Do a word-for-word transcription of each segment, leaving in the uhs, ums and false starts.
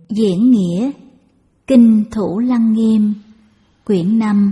Diễn nghĩa Kinh Thủ Lăng Nghiêm, quyển năm.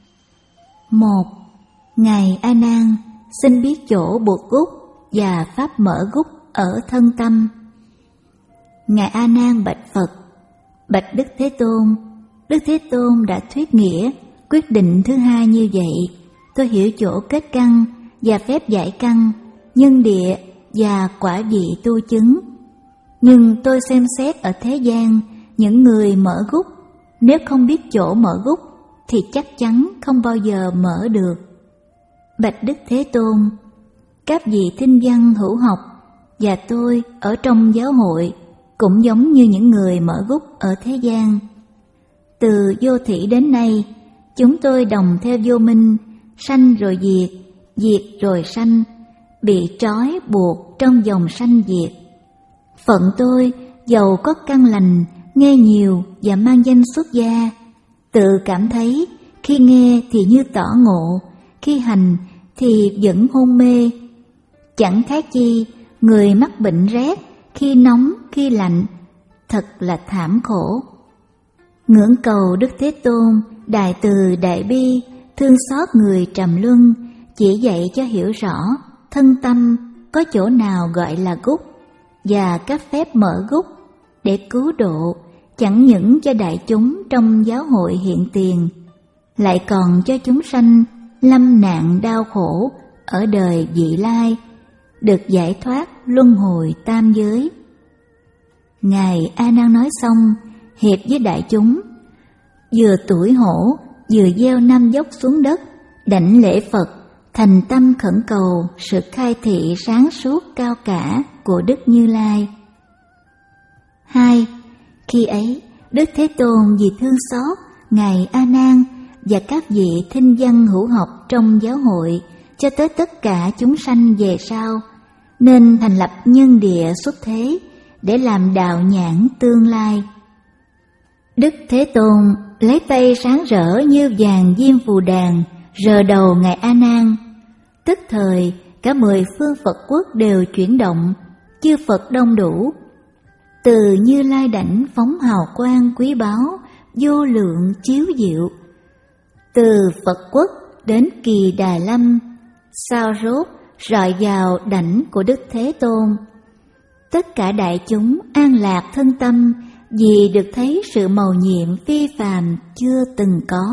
Một. Ngài A Nan xin biết chỗ buộc gúc và pháp mở gúc ở thân tâm. Ngài A Nan bạch Phật: Bạch Đức Thế Tôn, Đức Thế Tôn đã thuyết nghĩa quyết định thứ hai như vậy. Tôi hiểu chỗ kết căn và phép giải căn, nhân địa và quả vị tu chứng. Nhưng tôi xem xét ở thế gian những người mở gúc, nếu không biết chỗ mở gúc thì chắc chắn không bao giờ mở được. Bạch Đức Thế Tôn, các vị thinh văn hữu học và tôi ở trong giáo hội cũng giống như những người mở gúc ở thế gian. Từ vô thỉ đến nay, chúng tôi đồng theo vô minh, sanh rồi diệt, diệt rồi sanh, bị trói buộc trong dòng sanh diệt. Phận tôi dầu có căn lành, nghe nhiều và mang danh xuất gia, tự cảm thấy khi nghe thì như tỏ ngộ, khi hành thì vẫn hôn mê. Chẳng khác chi người mắc bệnh rét, khi nóng khi lạnh, thật là thảm khổ. Ngưỡng cầu Đức Thế Tôn đại từ đại bi, thương xót người trầm luân, chỉ dạy cho hiểu rõ thân tâm có chỗ nào gọi là gúc và các phép mở gúc để cứu độ, chẳng những cho đại chúng trong giáo hội hiện tiền, lại còn cho chúng sanh lâm nạn đau khổ ở đời vị lai, được giải thoát luân hồi tam giới. Ngài A Nan nói xong, hiệp với đại chúng, vừa tủi hổ, vừa gieo năm dốc xuống đất, đảnh lễ Phật, thành tâm khẩn cầu sự khai thị sáng suốt cao cả của Đức Như Lai. Hai. Khi ấy, Đức Thế Tôn vì thương xót Ngài A Nan và các vị thinh văn hữu học trong giáo hội cho tới tất cả chúng sanh về sau, nên thành lập nhân địa xuất thế để làm đạo nhãn tương lai. Đức Thế Tôn lấy tay sáng rỡ như vàng diêm phù đàn rờ đầu Ngài A Nan. Tức thời cả mười phương Phật quốc đều chuyển động, chư Phật đông đủ. Từ Như Lai đảnh phóng hào quang quý báu, vô lượng chiếu diệu. Từ Phật quốc đến Kỳ Đà Lâm, sao rốt rọi vào đảnh của Đức Thế Tôn. Tất cả đại chúng an lạc thân tâm vì được thấy sự mầu nhiệm phi phàm chưa từng có.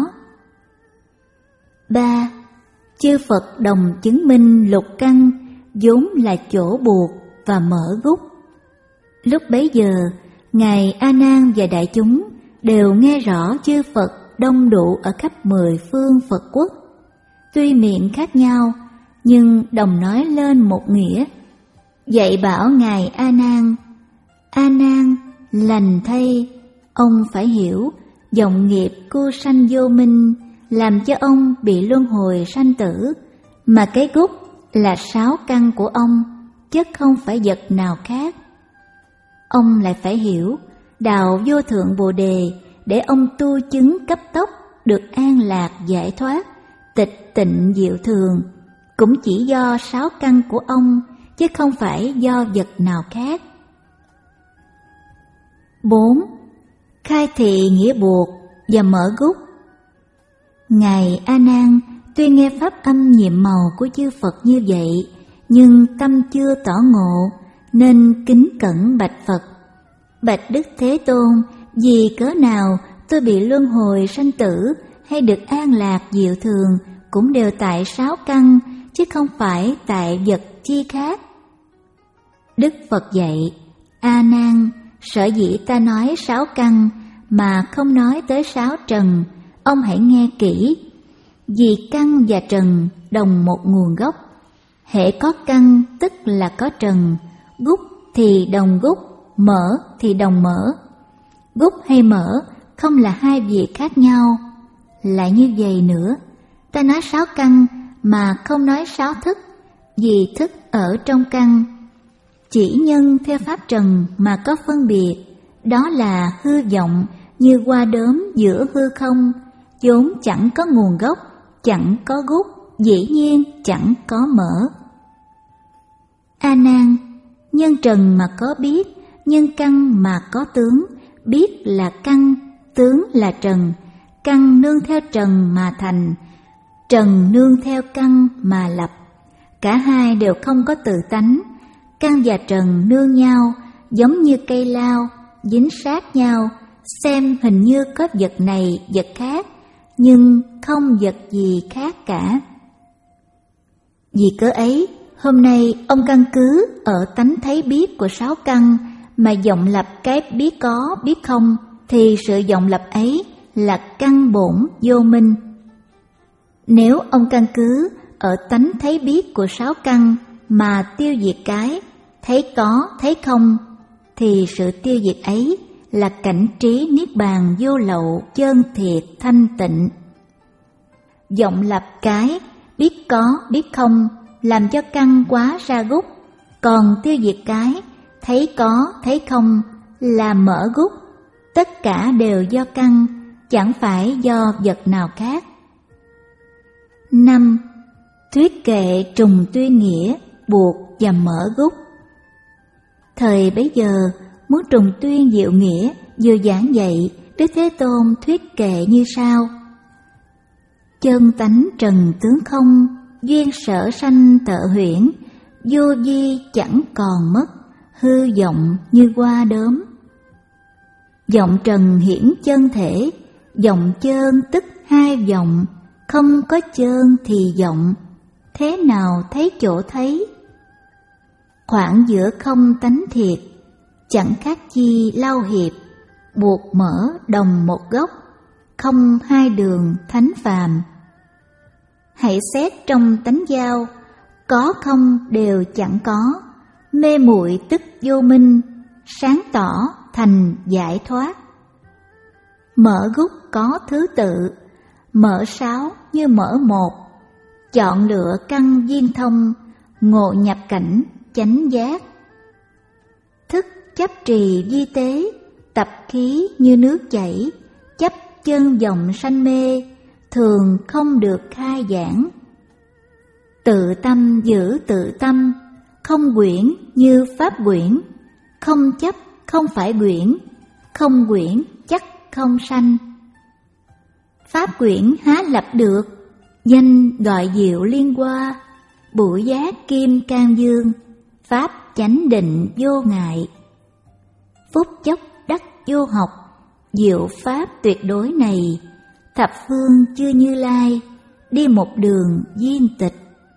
Ba. Chư Phật đồng chứng minh lục căn vốn là chỗ buộc và mở gúc. Lúc bấy giờ, Ngài A Nan và đại chúng đều nghe rõ chư Phật đông đủ ở khắp mười phương Phật quốc. Tuy miệng khác nhau, nhưng đồng nói lên một nghĩa, dạy bảo Ngài A Nan: A Nan, lành thay, ông phải hiểu dòng nghiệp cua sanh vô minh làm cho ông bị luân hồi sanh tử, mà cái gúc là sáu căn của ông, chứ không phải vật nào khác. Ông lại phải hiểu đạo vô thượng Bồ Đề để ông tu chứng cấp tốc được an lạc giải thoát, tịch tịnh diệu thường, cũng chỉ do sáu căn của ông, chứ không phải do vật nào khác. Bốn. Khai thị nghĩa buộc và mở gúc. Ngài A Nan tuy nghe pháp âm nhiệm màu của chư Phật như vậy, nhưng tâm chưa tỏ ngộ, nên kính cẩn bạch Phật: Bạch Đức Thế Tôn, vì cớ nào tôi bị luân hồi sanh tử hay được an lạc diệu thường cũng đều tại sáu căn, chứ không phải tại vật chi khác. Đức Phật dạy: A Nan, sở dĩ ta nói sáu căn mà không nói tới sáu trần, ông hãy nghe kỹ. Vì căn và trần đồng một nguồn gốc. Hễ có căn tức là có trần, gúc thì đồng gúc, mở thì đồng mở. Gúc hay mở không là hai việc khác nhau. Lại như vậy nữa, ta nói sáu căn mà không nói sáu thức, vì thức ở trong căn. Chỉ nhân theo pháp trần mà có phân biệt, đó là hư vọng như hoa đốm giữa hư không, vốn chẳng có nguồn gốc, chẳng có gúc, dĩ nhiên chẳng có mở. A Nan, nhân trần mà có biết, nhân căn mà có tướng, biết là căn, tướng là trần, căn nương theo trần mà thành, trần nương theo căn mà lập. Cả hai đều không có tự tánh, căn và trần nương nhau, giống như cây lao, dính sát nhau, xem hình như có vật này vật khác, nhưng không vật gì khác cả. Vì cớ ấy, hôm nay ông căn cứ ở tánh thấy biết của sáu căn mà vọng lập cái biết có biết không, thì sự vọng lập ấy là căn bổn vô minh. Nếu ông căn cứ ở tánh thấy biết của sáu căn mà tiêu diệt cái thấy có thấy không, thì sự tiêu diệt ấy là cảnh trí niết bàn vô lậu chân thiệt thanh tịnh. Vọng lập cái biết có biết không làm cho căn quá ra gút, còn tiêu diệt cái thấy có thấy không là mở gút. Tất cả đều do căn, chẳng phải do vật nào khác. Năm. Thuyết kệ trùng tuyên nghĩa, buộc và mở gút. Thời bấy giờ, muốn trùng tuyên diệu nghĩa, vừa giảng dạy, Đức Thế Tôn thuyết kệ như sau: chân tánh trần tướng không, duyên sở sanh tợ huyễn, vô vi chẳng còn mất, hư vọng như hoa đốm. Vọng trần hiển chân thể, vọng chơn tức hai vọng, không có chơn thì vọng, thế nào thấy chỗ thấy. Khoảng giữa không tánh thiệt, chẳng khác chi lau hiệp, buộc mở đồng một gốc, không hai đường thánh phàm. Hãy xét trong tánh giao, có không đều chẳng có, mê muội tức vô minh, sáng tỏ thành giải thoát. Mở gút có thứ tự, mở sáu như mở một, chọn lựa căn viên thông, ngộ nhập cảnh chánh giác. Thức chấp trì vi tế, tập khí như nước chảy, chấp chân vọng sanh mê, thường không được khai giảng. Tự tâm giữ tự tâm, không quyển như pháp quyển, không chấp không phải quyển, không quyển chắc không sanh. Pháp quyển há lập được, danh gọi diệu liên hoa, bụi giác kim can dương, pháp chánh định vô ngại. Phút chốc đắc vô học, diệu pháp tuyệt đối này, thập phương chư Như Lai, đi một đường viên tịch.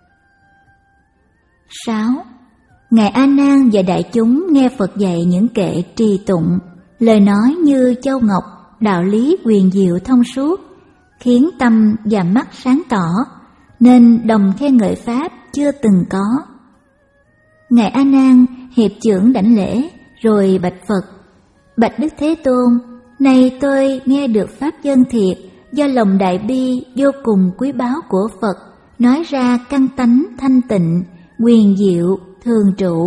Sáu. Ngài A Nan và đại chúng nghe Phật dạy những kệ trì tụng, lời nói như châu ngọc, đạo lý quyền diệu thông suốt, khiến tâm và mắt sáng tỏ, nên đồng khen ngợi pháp chưa từng có. Ngài A Nan hiệp chưởng đảnh lễ, rồi bạch Phật: bạch Đức Thế Tôn, này tôi nghe được pháp chân thiệt do lòng đại bi vô cùng quý báu của Phật nói ra căn tánh thanh tịnh, quyền diệu, thường trụ.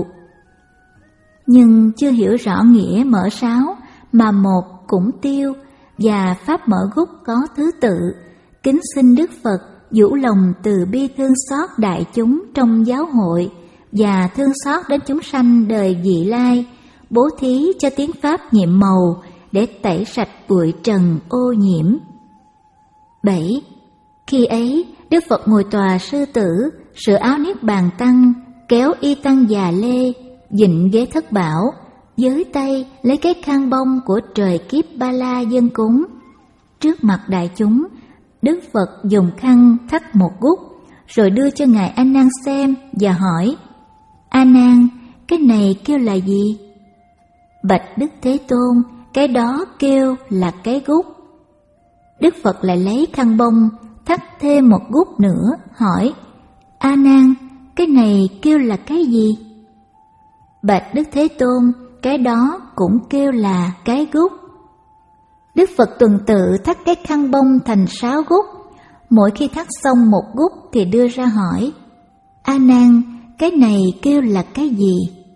Nhưng chưa hiểu rõ nghĩa mở sáu mà một cũng tiêu và pháp mở gút có thứ tự, kính xin Đức Phật vũ lòng từ bi thương xót đại chúng trong giáo hội và thương xót đến chúng sanh đời vị lai, bố thí cho tiếng pháp nhiệm màu để tẩy sạch bụi trần ô nhiễm. Bảy. Khi ấy, Đức Phật ngồi tòa sư tử, sửa áo niết bàn tăng, kéo y tăng già lê, dịnh ghế thất bảo, với tay lấy cái khăn bông của trời kiếp ba la dân cúng. Trước mặt đại chúng, Đức Phật dùng khăn thắt một gút, rồi đưa cho Ngài A Nan xem và hỏi: A Nan, cái này kêu là gì? Bạch Đức Thế Tôn, cái đó kêu là cái gút. Đức Phật lại lấy khăn bông thắt thêm một gút nữa, hỏi: A Nan, cái này kêu là cái gì? Bạch Đức Thế Tôn, cái đó cũng kêu là cái gút. Đức Phật tuần tự thắt cái khăn bông thành sáu gút, mỗi khi thắt xong một gút thì đưa ra hỏi: A Nan, cái này kêu là cái gì?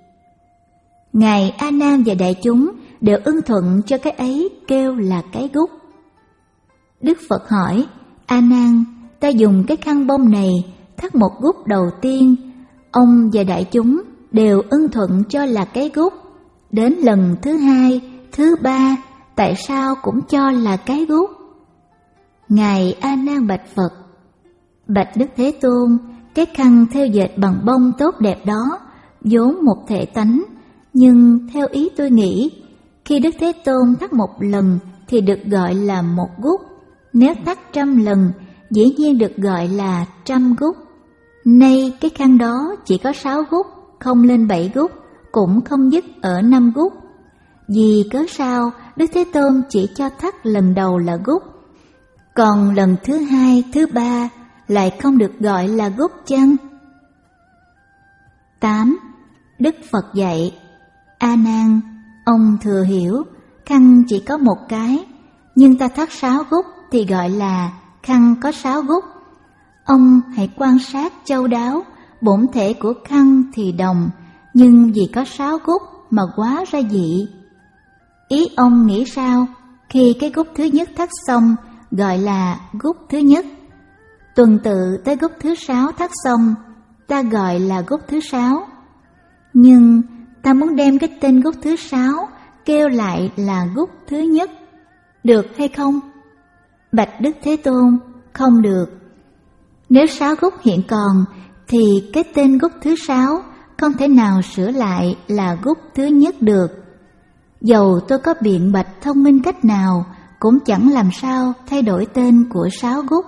Ngài A Nan và đại chúng đều ưng thuận cho cái ấy kêu là cái gút. Đức Phật hỏi: A Nan, ta dùng cái khăn bông này thắt một gút đầu tiên, ông và đại chúng đều ưng thuận cho là cái gút. Đến lần thứ hai, thứ ba tại sao cũng cho là cái gút? Ngài A Nan bạch Phật: Bạch Đức Thế Tôn, cái khăn thêu dệt bằng bông tốt đẹp đó vốn một thể tánh, nhưng theo ý tôi nghĩ, khi Đức Thế Tôn thắt một lần thì được gọi là một gút, nếu thắt trăm lần dĩ nhiên được gọi là trăm gút. Nay cái khăn đó chỉ có sáu gút, không lên bảy gút, cũng không dứt ở năm gút. Vì cớ sao Đức Thế Tôn chỉ cho thắt lần đầu là gút, còn lần thứ hai, thứ ba lại không được gọi là gút chăng? tám. Đức Phật dạy: A Nan, ông thừa hiểu, khăn chỉ có một cái, nhưng ta thắt sáu gút thì gọi là khăn có sáu gút. Ông hãy quan sát châu đáo, bổn thể của khăn thì đồng, nhưng vì có sáu gút mà quá ra dị. Ý ông nghĩ sao khi cái gút thứ nhất thắt xong gọi là gút thứ nhất, tuần tự tới gút thứ sáu thắt xong ta gọi là gút thứ sáu, nhưng ta muốn đem cái tên gút thứ sáu kêu lại là gút thứ nhất, được hay không? Bạch Đức Thế Tôn: Không được. Nếu sáu gút hiện còn thì cái tên gút thứ sáu không thể nào sửa lại là gút thứ nhất được. Dầu tôi có biện bạch thông minh cách nào cũng chẳng làm sao thay đổi tên của sáu gút.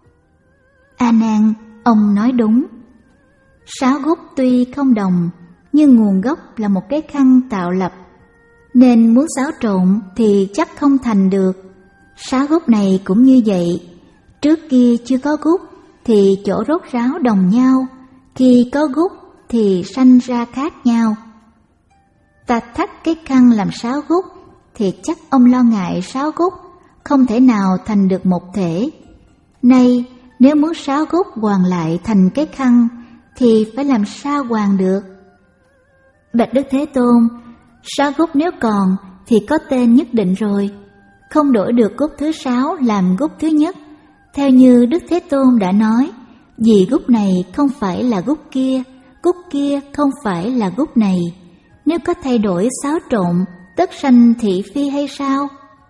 A Nan, ông nói đúng. Sáu gút tuy không đồng, nhưng nguồn gốc là một cái khăn tạo lập, nên muốn xáo trộn thì chắc không thành được. Sáu gút này cũng như vậy, trước kia chưa có gút thì chỗ rốt ráo đồng nhau, khi có gút thì sanh ra khác nhau. Ta thắt cái khăn làm sáu gút thì chắc ông lo ngại sáu gút không thể nào thành được một thể. Nay nếu muốn sáu gút hoàn lại thành cái khăn thì phải làm sao hoàn được? Bạch Đức Thế Tôn, sáu gút nếu còn thì có tên nhất định rồi, không đổi được gút thứ sáu làm gút thứ nhất. Theo như Đức Thế Tôn đã nói, vì gút này không phải là gút kia, gút kia không phải là gút này. Nếu có thay đổi xáo trộn, tất sanh thị phi hay sao?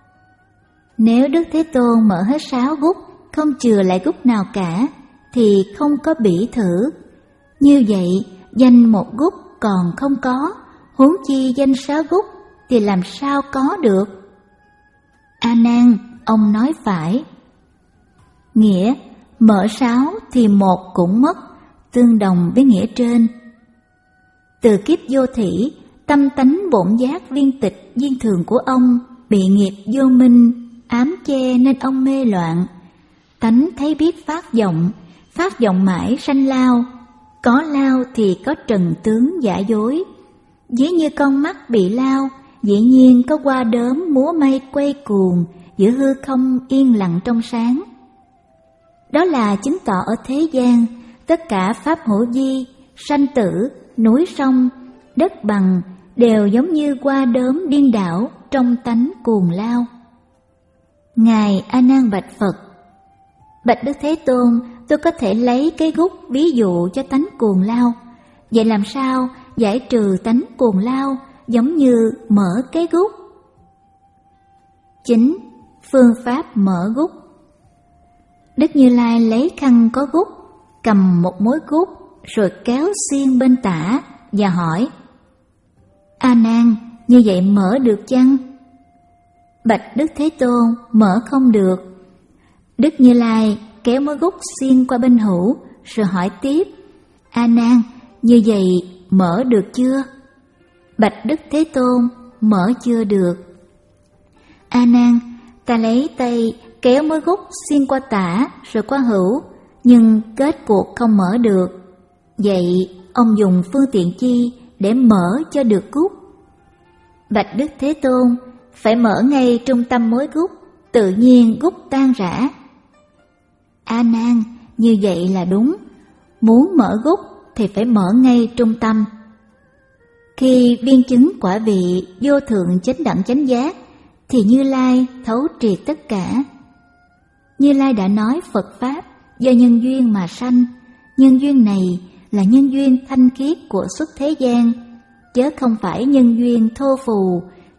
Nếu Đức Thế Tôn mở hết sáu gút, không chừa lại gút nào cả, thì không có bỉ thử. Như vậy, danh một gút còn không có, huống chi danh sáu gút thì làm sao có được? A Nan, ông nói phải. Nghĩa mở sáu thì một cũng mất, tương đồng với nghĩa trên. Từ kiếp vô thỉ, tâm tánh bổn giác viên tịch viên thường của ông bị nghiệp vô minh ám che nên ông mê loạn. Tánh thấy biết phát vọng, phát vọng mãi sanh lao, có lao thì có trần tướng giả dối. Ví như con mắt bị lao, dĩ nhiên có qua đốm múa mây quay cuồng giữa hư không yên lặng trong sáng. Đó là chứng tỏ ở thế gian, tất cả pháp hữu vi, sanh tử, núi sông, đất bằng đều giống như qua đốm điên đảo trong tánh cuồng lao. Ngài A Nan bạch Phật: Bạch Đức Thế Tôn, tôi có thể lấy cái gút ví dụ cho tánh cuồng lao. Vậy làm sao giải trừ tánh cuồng lao giống như mở cái gút? Chín. Phương pháp mở gút. Đức Như Lai lấy khăn có gút, cầm một mối gút rồi kéo xiên bên tả và hỏi: A Nan, như vậy mở được chăng? Bạch Đức Thế Tôn: Mở không được. Đức Như Lai kéo mối gút xiên qua bên hữu rồi hỏi tiếp: A Nan, như vậy mở được chưa? Bạch Đức Thế Tôn: Mở chưa được. A Nan, ta lấy tay kéo mối gút xiên qua tả rồi qua hữu, nhưng kết cuộc không mở được. Vậy ông dùng phương tiện chi để mở cho được gút? Bạch Đức Thế Tôn: Phải mở ngay trung tâm mối gút, tự nhiên gút tan rã. A Nan, như vậy là đúng. Muốn mở gút thì phải mở ngay trung tâm. Khi viên chứng quả vị vô thượng chánh đẳng chánh giác thì Như Lai thấu triệt tất cả. Như Lai đã nói Phật Pháp do nhân duyên mà sanh. Nhân duyên này là nhân duyên thanh khiết của xuất thế gian, chớ không phải nhân duyên thô phù,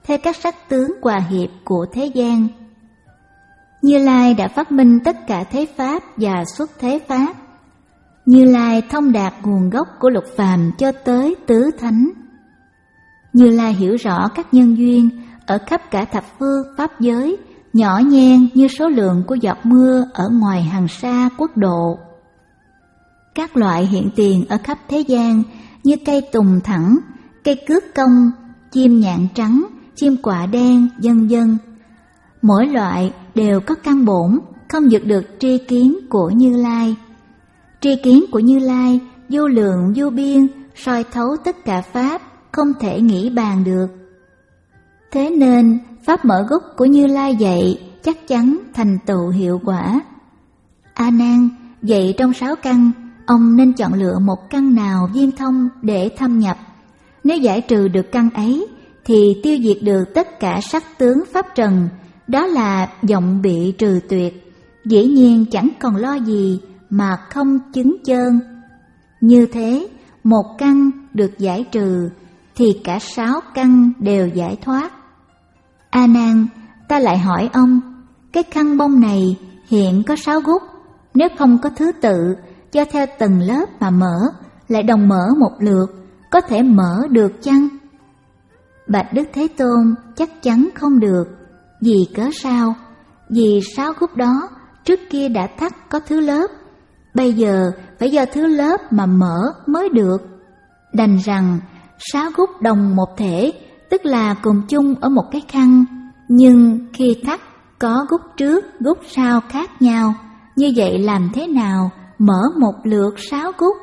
theo các sắc tướng hòa hiệp của thế gian. Như Lai đã phát minh tất cả thế pháp và xuất thế pháp. Như Lai thông đạt nguồn gốc của lục phàm cho tới tứ thánh. Như Lai hiểu rõ các nhân duyên ở khắp cả thập phương pháp giới, nhỏ nhen như số lượng của giọt mưa ở ngoài hàng sa quốc độ. Các loại hiện tiền ở khắp thế gian như cây tùng thẳng, cây cước cong, chim nhạn trắng, chim quạ đen, vân vân. Mỗi loại đều có căn bổn, không vượt được tri kiến của Như Lai. Tri kiến của Như Lai vô lượng vô biên, soi thấu tất cả pháp, không thể nghĩ bàn được. Thế nên pháp mở gốc của Như Lai dạy chắc chắn thành tựu hiệu quả. A Nan, vậy trong sáu căn, ông nên chọn lựa một căn nào viên thông để thâm nhập. Nếu giải trừ được căn ấy, thì tiêu diệt được tất cả sắc tướng pháp trần, đó là vọng bị trừ tuyệt. Dĩ nhiên chẳng còn lo gì mà không chứng chơn. Như thế, một căn được giải trừ, thì cả sáu căn đều giải thoát. A Nan, ta lại hỏi ông, cái khăn bông này hiện có sáu gút, nếu không có thứ tự, do theo từng lớp mà mở, lại đồng mở một lượt, có thể mở được chăng? Bạch Đức Thế Tôn, chắc chắn không được. Vì cớ sao? Vì sáu gút đó trước kia đã thắt có thứ lớp, bây giờ phải do thứ lớp mà mở mới được. Đành rằng sáu gút đồng một thể, tức là cùng chung ở một cái khăn, nhưng khi thắt có gút trước, gút sau khác nhau. Như vậy làm thế nào mở một lượt sáu gút?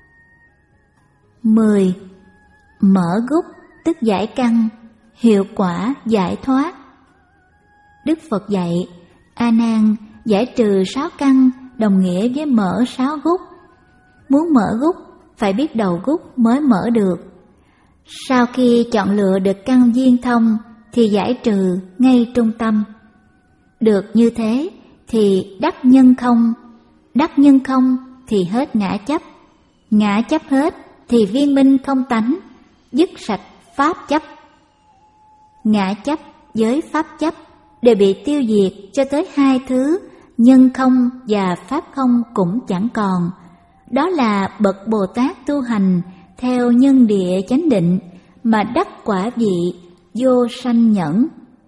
mười. Mở gút tức giải căn, hiệu quả giải thoát. Đức Phật dạy, A Nan, giải trừ sáu căn đồng nghĩa với mở sáu gút. Muốn mở gút phải biết đầu gút mới mở được. Sau khi chọn lựa được căn viên thông thì giải trừ ngay trung tâm. Được như thế thì đắc nhân không, đắc nhân không thì hết ngã chấp, ngã chấp hết thì viên minh không tánh, dứt sạch pháp chấp. Ngã chấp với pháp chấp đều bị tiêu diệt cho tới hai thứ nhân không và pháp không cũng chẳng còn. Đó là bậc Bồ Tát tu hành theo nhân địa chánh định mà đắc quả vị vô sanh nhẫn.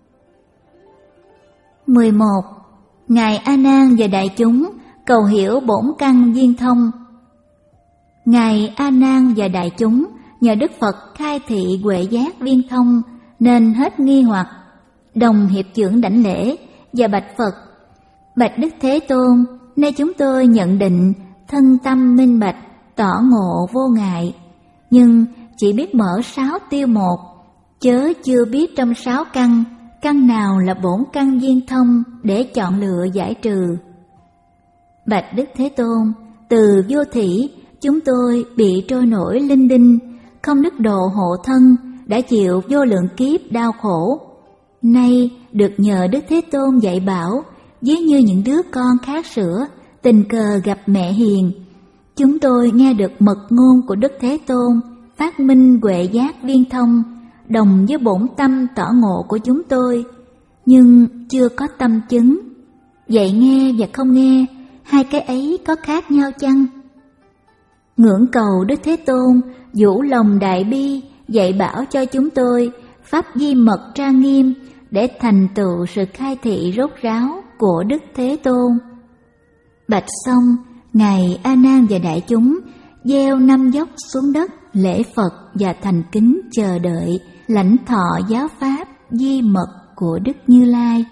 mười một. Ngài A Nan và đại chúng cầu hiểu bổn căn viên thông. Ngài A Nan và đại chúng nhờ Đức Phật khai thị huệ giác viên thông nên hết nghi hoặc, đồng hiệp chưởng đảnh lễ và bạch Phật: Bạch Đức Thế Tôn, nay chúng tôi nhận định thân tâm minh bạch, tỏ ngộ vô ngại, nhưng chỉ biết mở sáu tiêu một, chớ chưa biết trong sáu căn, căn nào là bổn căn viên thông để chọn lựa giải trừ. Bạch Đức Thế Tôn, từ vô thỉ chúng tôi bị trôi nổi linh đinh, không đức độ hộ thân, đã chịu vô lượng kiếp đau khổ. Nay được nhờ Đức Thế Tôn dạy bảo, ví như những đứa con khát sữa, tình cờ gặp mẹ hiền. Chúng tôi nghe được mật ngôn của Đức Thế Tôn, phát minh huệ giác viên thông, đồng với bổn tâm tỏ ngộ của chúng tôi, nhưng chưa có tâm chứng. Vậy nghe và không nghe, hai cái ấy có khác nhau chăng? Ngưỡng cầu Đức Thế Tôn vũ lòng đại bi, dạy bảo cho chúng tôi pháp di mật trang nghiêm để thành tựu sự khai thị rốt ráo của Đức Thế Tôn. Bạch xong, Ngài A Nan và đại chúng gieo năm dốc xuống đất lễ Phật và thành kính chờ đợi lãnh thọ giáo pháp di mật của Đức Như Lai.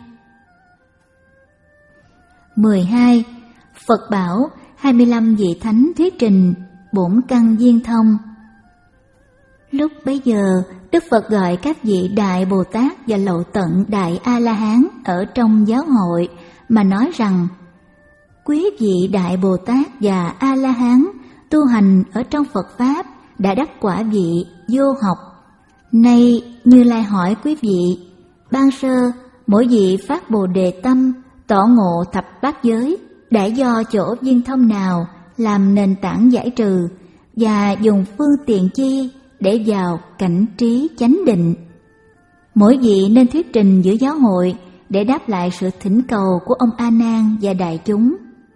mười hai. Phật bảo hai mươi lăm vị thánh thuyết trình bổn căn viên thông. Lúc bấy giờ, Đức Phật gọi các vị Đại Bồ Tát và Lậu Tận Đại A-la-hán ở trong giáo hội mà nói rằng: Quý vị Đại Bồ Tát và A-la-hán tu hành ở trong Phật Pháp đã đắc quả vị vô học. Nay Như Lai hỏi quý vị, ban sơ mỗi vị phát Bồ Đề tâm, tỏ ngộ thập bát giới, đã do chỗ viên thông nào làm nền tảng giải trừ, và dùng phương tiện chi để vào cảnh trí chánh định? Mỗi vị nên thuyết trình giữa giáo hội để đáp lại sự thỉnh cầu của ông A Nan và đại chúng.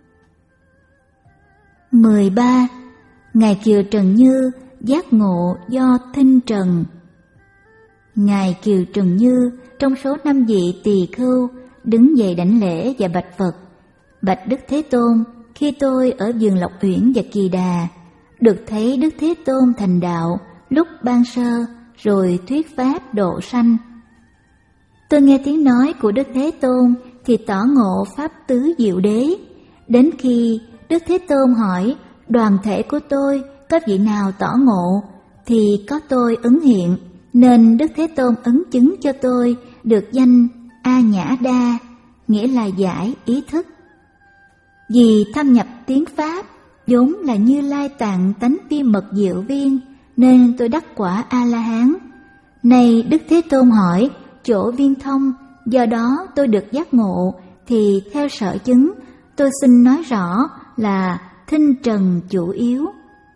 mười ba. Ngài Kiều Trần Như giác ngộ do thinh trần. Ngài Kiều Trần Như trong số năm vị tỳ khưu đứng dậy đảnh lễ và bạch Phật: Bạch Đức Thế Tôn, khi tôi ở vườn Lộc Uyển và Kỳ Đà, được thấy Đức Thế Tôn thành đạo lúc ban sơ, rồi thuyết pháp độ sanh. Tôi nghe tiếng nói của Đức Thế Tôn thì tỏ ngộ pháp tứ diệu đế. Đến khi Đức Thế Tôn hỏi đoàn thể của tôi có vị nào tỏ ngộ, thì có tôi ứng hiện, nên Đức Thế Tôn ấn chứng cho tôi được danh A Nhã Đa, nghĩa là giải ý thức. Vì thâm nhập tiếng Pháp, vốn là Như Lai Tạng tánh vi mật diệu viên, nên tôi đắc quả A-la-hán. Nay Đức Thế Tôn hỏi chỗ viên thông, do đó tôi được giác ngộ, thì theo sở chứng, tôi xin nói rõ là thinh trần chủ yếu.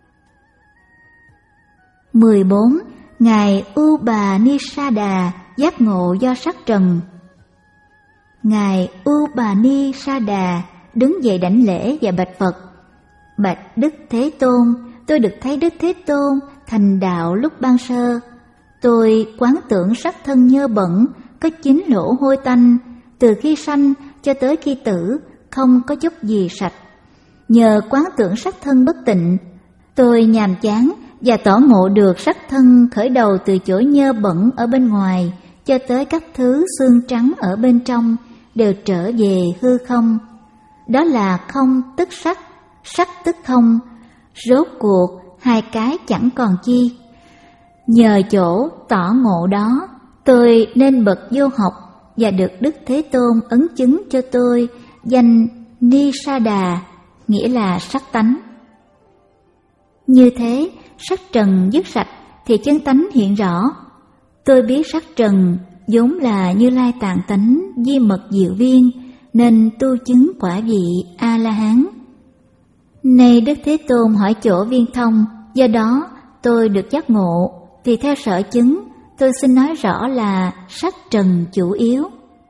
mười bốn. Ngài Upanisada giác ngộ do sắc trần. Ngài Upanisada đứng dậy đảnh lễ và bạch Phật: Bạch Đức Thế Tôn, tôi được thấy Đức Thế Tôn thành đạo lúc ban sơ. Tôi quán tưởng sắc thân nhơ bẩn, có chín lỗ hôi tanh, từ khi sanh cho tới khi tử, không có chút gì sạch. Nhờ quán tưởng sắc thân bất tịnh, tôi nhàm chán và tỏ ngộ được sắc thân khởi đầu từ chỗ nhơ bẩn ở bên ngoài cho tới các thứ xương trắng ở bên trong đều trở về hư không. Đó là không tức sắc, sắc tức không, rốt cuộc hai cái chẳng còn chi. Nhờ chỗ tỏ ngộ đó, tôi nên bậc vô học và được Đức Thế Tôn ấn chứng cho tôi danh Nisada, nghĩa là sắc tánh. Như thế, sắc trần dứt sạch thì chân tánh hiện rõ. Tôi biết sắc trần vốn là Như Lai Tạng tánh di mật diệu viên, nên tu chứng quả vị A-la-hán. Nay Đức Thế Tôn hỏi chỗ viên thông, do đó tôi được giác ngộ, thì theo sở chứng, tôi xin nói rõ là sắc trần chủ yếu.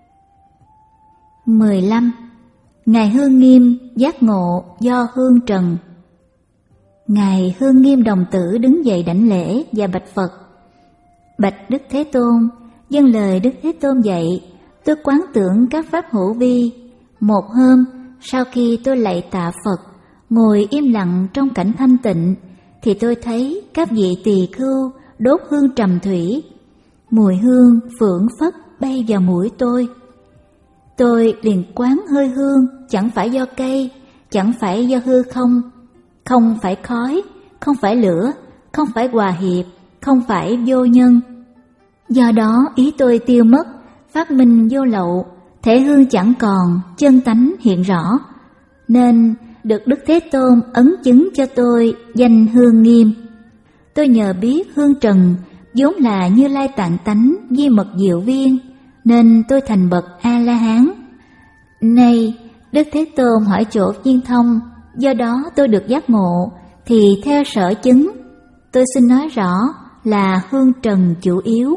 mười lăm. Ngài Hương Nghiêm giác ngộ do hương trần. Ngài Hương Nghiêm đồng tử đứng dậy đảnh lễ và bạch Phật: Bạch Đức Thế Tôn, dâng lời Đức Thế Tôn dạy, tôi quán tưởng các pháp hữu vi. Một hôm, sau khi tôi lạy tạ Phật, ngồi im lặng trong cảnh thanh tịnh, thì tôi thấy các vị tỳ khưu đốt hương trầm thủy. Mùi hương phượng phất bay vào mũi tôi. Tôi liền quán hơi hương chẳng phải do cây, chẳng phải do hư không, không phải khói, không phải lửa, không phải hòa hiệp, không phải vô nhân. Do đó ý tôi tiêu mất, phát minh vô lậu, thể hương chẳng còn, chân tánh hiện rõ, nên được Đức Thế Tôn ấn chứng cho tôi danh Hương Nghiêm. Tôi nhờ biết hương trần vốn là Như Lai Tạng tánh di mật diệu viên, nên tôi thành bậc A-la-hán. Nay Đức Thế Tôn hỏi chỗ viên thông, do đó tôi được giác ngộ, thì theo sở chứng, tôi xin nói rõ là hương trần chủ yếu.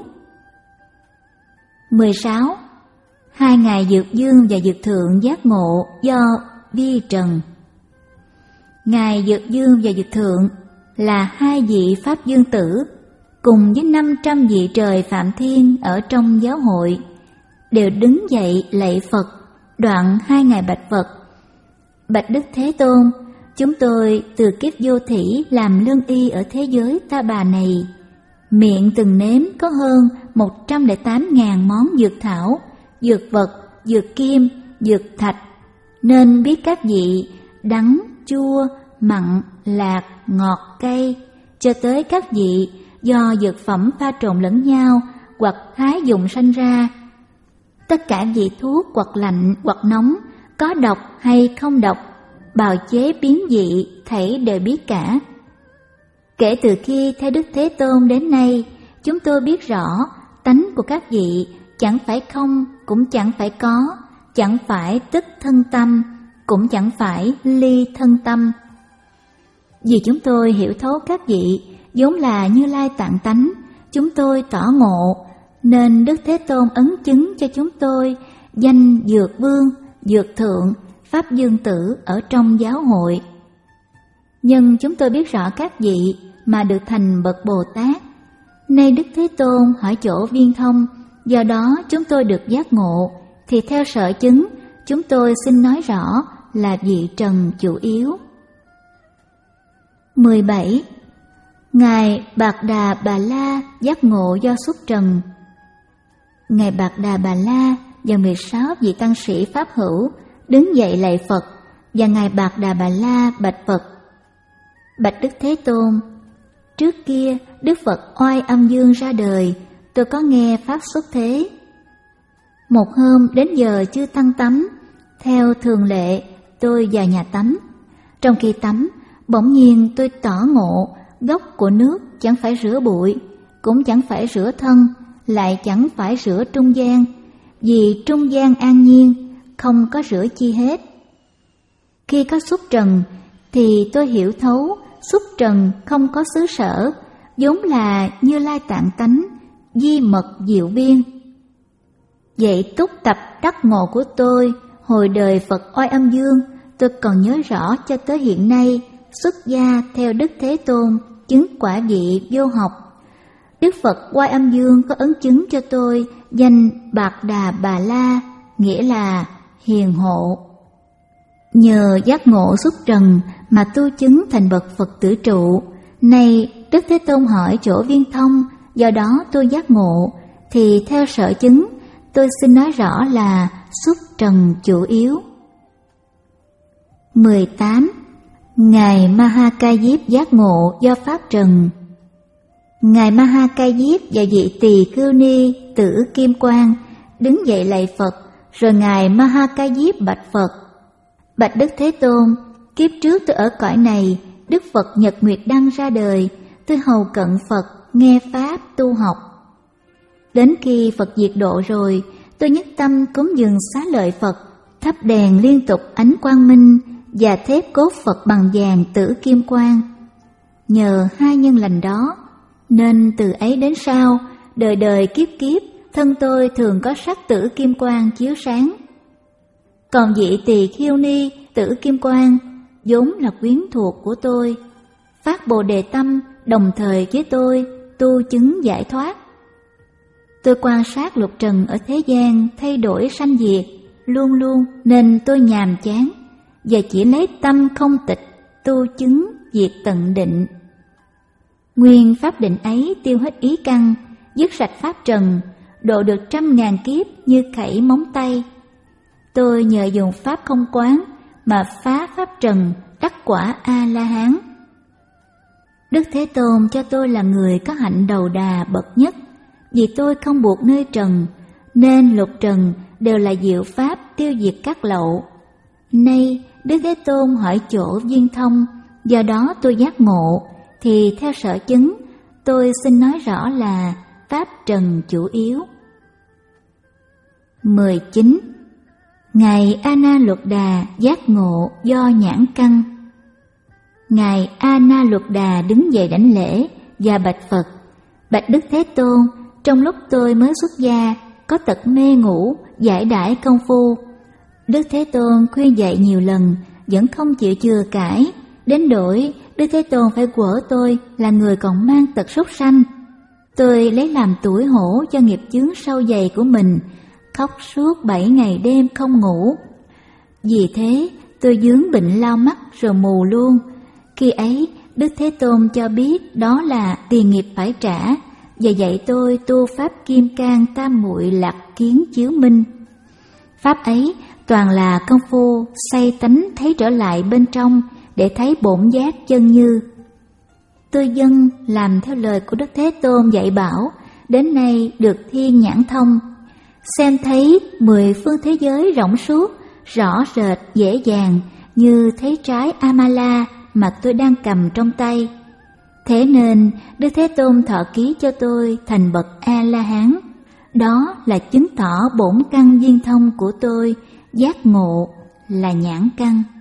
mười sáu. Hai ngài Dược Dương và Dược Thượng giác ngộ do vi trần. Ngài Dược Dương và Dược Thượng là hai vị Pháp Dương Tử, cùng với năm trăm vị trời Phạm Thiên ở trong giáo hội, đều đứng dậy lạy Phật, đoạn hai ngài bạch Phật: Bạch Đức Thế Tôn, chúng tôi từ kiếp vô thỉ làm lương y ở thế giới Ta Bà này, miệng từng nếm có hơn một trăm lẻ tám ngàn món dược thảo, dược vật, dược kim, dược thạch, nên biết các vị đắng, chua, mặn, lạc, ngọt, cay, cho tới các vị do dược phẩm pha trộn lẫn nhau hoặc thái dùng sanh ra. Tất cả vị thuốc hoặc lạnh hoặc nóng, có độc hay không độc, bào chế biến dị, thảy đều biết cả. Kể từ khi theo Đức Thế Tôn đến nay, chúng tôi biết rõ tánh của các vị chẳng phải không, cũng chẳng phải có, chẳng phải tức thân tâm, cũng chẳng phải ly thân tâm. Vì chúng tôi hiểu thấu các vị vốn là Như Lai Tạng tánh, chúng tôi tỏ ngộ, nên Đức Thế Tôn ấn chứng cho chúng tôi danh Dược Vương, Dược Thượng, Pháp Dương Tử ở trong giáo hội. Nhưng chúng tôi biết rõ các vị mà được thành bậc Bồ Tát. Nay Đức Thế Tôn hỏi chỗ viên thông, do đó chúng tôi được giác ngộ, thì theo sở chứng, chúng tôi xin nói rõ là vị trần chủ yếu. mười bảy. Ngài Bạc Đà Bà La giác ngộ do xuất trần. Ngài Bạc Đà Bà La và mười sáu vị tăng sĩ Pháp hữu đứng dậy lạy Phật, và Ngài Bạc Đà Bà La bạch Phật: Bạch Đức Thế Tôn, trước kia Đức Phật Oai Âm Dương ra đời, tôi có nghe Pháp xuất thế. Một hôm đến giờ chưa tăng tắm, theo thường lệ tôi vào nhà tắm. Trong khi tắm, bỗng nhiên tôi tỏ ngộ gốc của nước chẳng phải rửa bụi, cũng chẳng phải rửa thân, lại chẳng phải rửa trung gian, vì trung gian an nhiên, không có rửa chi hết. Khi có xuất trần thì tôi hiểu thấu xuất trần không có xứ sở, vốn là Như Lai tạng tánh, di mật diệu biên. Vậy túc tập đắc ngộ của tôi hồi đời Phật Oai Âm Dương, tôi còn nhớ rõ cho tới hiện nay. Xuất gia theo Đức Thế Tôn, chứng quả vị vô học. Đức Phật Oai Âm Dương có ấn chứng cho tôi danh Bạc Đà Bà La, nghĩa là hiền hộ. Nhờ giác ngộ xuất trần mà tu chứng thành bậc Phật tử trụ. Nay Đức Thế Tôn hỏi chỗ viên thông, do đó tôi giác ngộ, thì theo sở chứng, tôi xin nói rõ là xuất trần chủ yếu. mười tám. Ngài Ma Ha Ca Diếp giác ngộ do Pháp trần. Ngài Ma Ha Ca Diếp và vị Tỳ Khưu Ni Tử Kim Quang đứng dậy lạy Phật, rồi Ngài Ma Ha Ca Diếp bạch Phật: Bạch Đức Thế Tôn, kiếp trước tôi ở cõi này, Đức Phật Nhật Nguyệt Đăng ra đời, tôi hầu cận Phật, nghe Pháp, tu học. Đến khi Phật diệt độ rồi, tôi nhất tâm cúng dường xá lợi Phật, thắp đèn liên tục ánh quang minh, và thép cốt Phật bằng vàng tử kim quang. Nhờ hai nhân lành đó, nên từ ấy đến sau, đời đời kiếp kiếp, thân tôi thường có sắc tử kim quang chiếu sáng. Còn vị Tỳ Khưu Ni tử kim quang vốn là quyến thuộc của tôi, phát Bồ Đề tâm đồng thời với tôi tu chứng giải thoát. Tôi quan sát lục trần ở thế gian thay đổi sanh diệt luôn luôn, nên tôi nhàm chán và chỉ lấy tâm không tịch tu chứng diệt tận định. Nguyên pháp định ấy tiêu hết ý căn, dứt sạch pháp trần, độ được trăm ngàn kiếp như khẩy móng tay. Tôi nhờ dùng pháp không quán mà phá pháp trần, đắc quả A-la-hán. Đức Thế Tôn cho tôi là người có hạnh đầu đà bậc nhất, vì tôi không buộc nơi trần, nên lục trần đều là diệu pháp tiêu diệt các lậu. Nay Đức Thế Tôn hỏi chỗ viên thông, do đó tôi giác ngộ, thì theo sở chứng, tôi xin nói rõ là pháp trần chủ yếu. mười chín. Ngài A Na Luật Đà giác ngộ do nhãn căn. Ngài A Na Luật Đà đứng dậy đảnh lễ và bạch Phật: Bạch Đức Thế Tôn, trong lúc tôi mới xuất gia, có tật mê ngủ, giải đãi công phu. Đức Thế Tôn khuyên dạy nhiều lần, vẫn không chịu chừa cãi, đến đổi Đức Thế Tôn phải quở tôi là người còn mang tật súc sanh. Tôi lấy làm tủi hổ cho nghiệp chướng sâu dày của mình, khóc suốt bảy ngày đêm không ngủ. Vì thế tôi vướng bệnh lao mắt rồi mù luôn. Khi ấy Đức Thế Tôn cho biết đó là tiền nghiệp phải trả, và dạy tôi tu pháp kim cang tam muội lạc kiến chiếu minh. Pháp ấy toàn là công phu xây tánh thấy trở lại bên trong để thấy bổn giác chân như. Tôi dâng làm theo lời của Đức Thế Tôn dạy bảo, đến nay được thiên nhãn thông, xem thấy mười phương thế giới rộng suốt, rõ rệt dễ dàng như thấy trái Amala mà tôi đang cầm trong tay. Thế nên Đức Thế Tôn thọ ký cho tôi thành bậc A-la-hán. Đó là chứng tỏ bổn căn viên thông của tôi, giác ngộ là nhãn căn.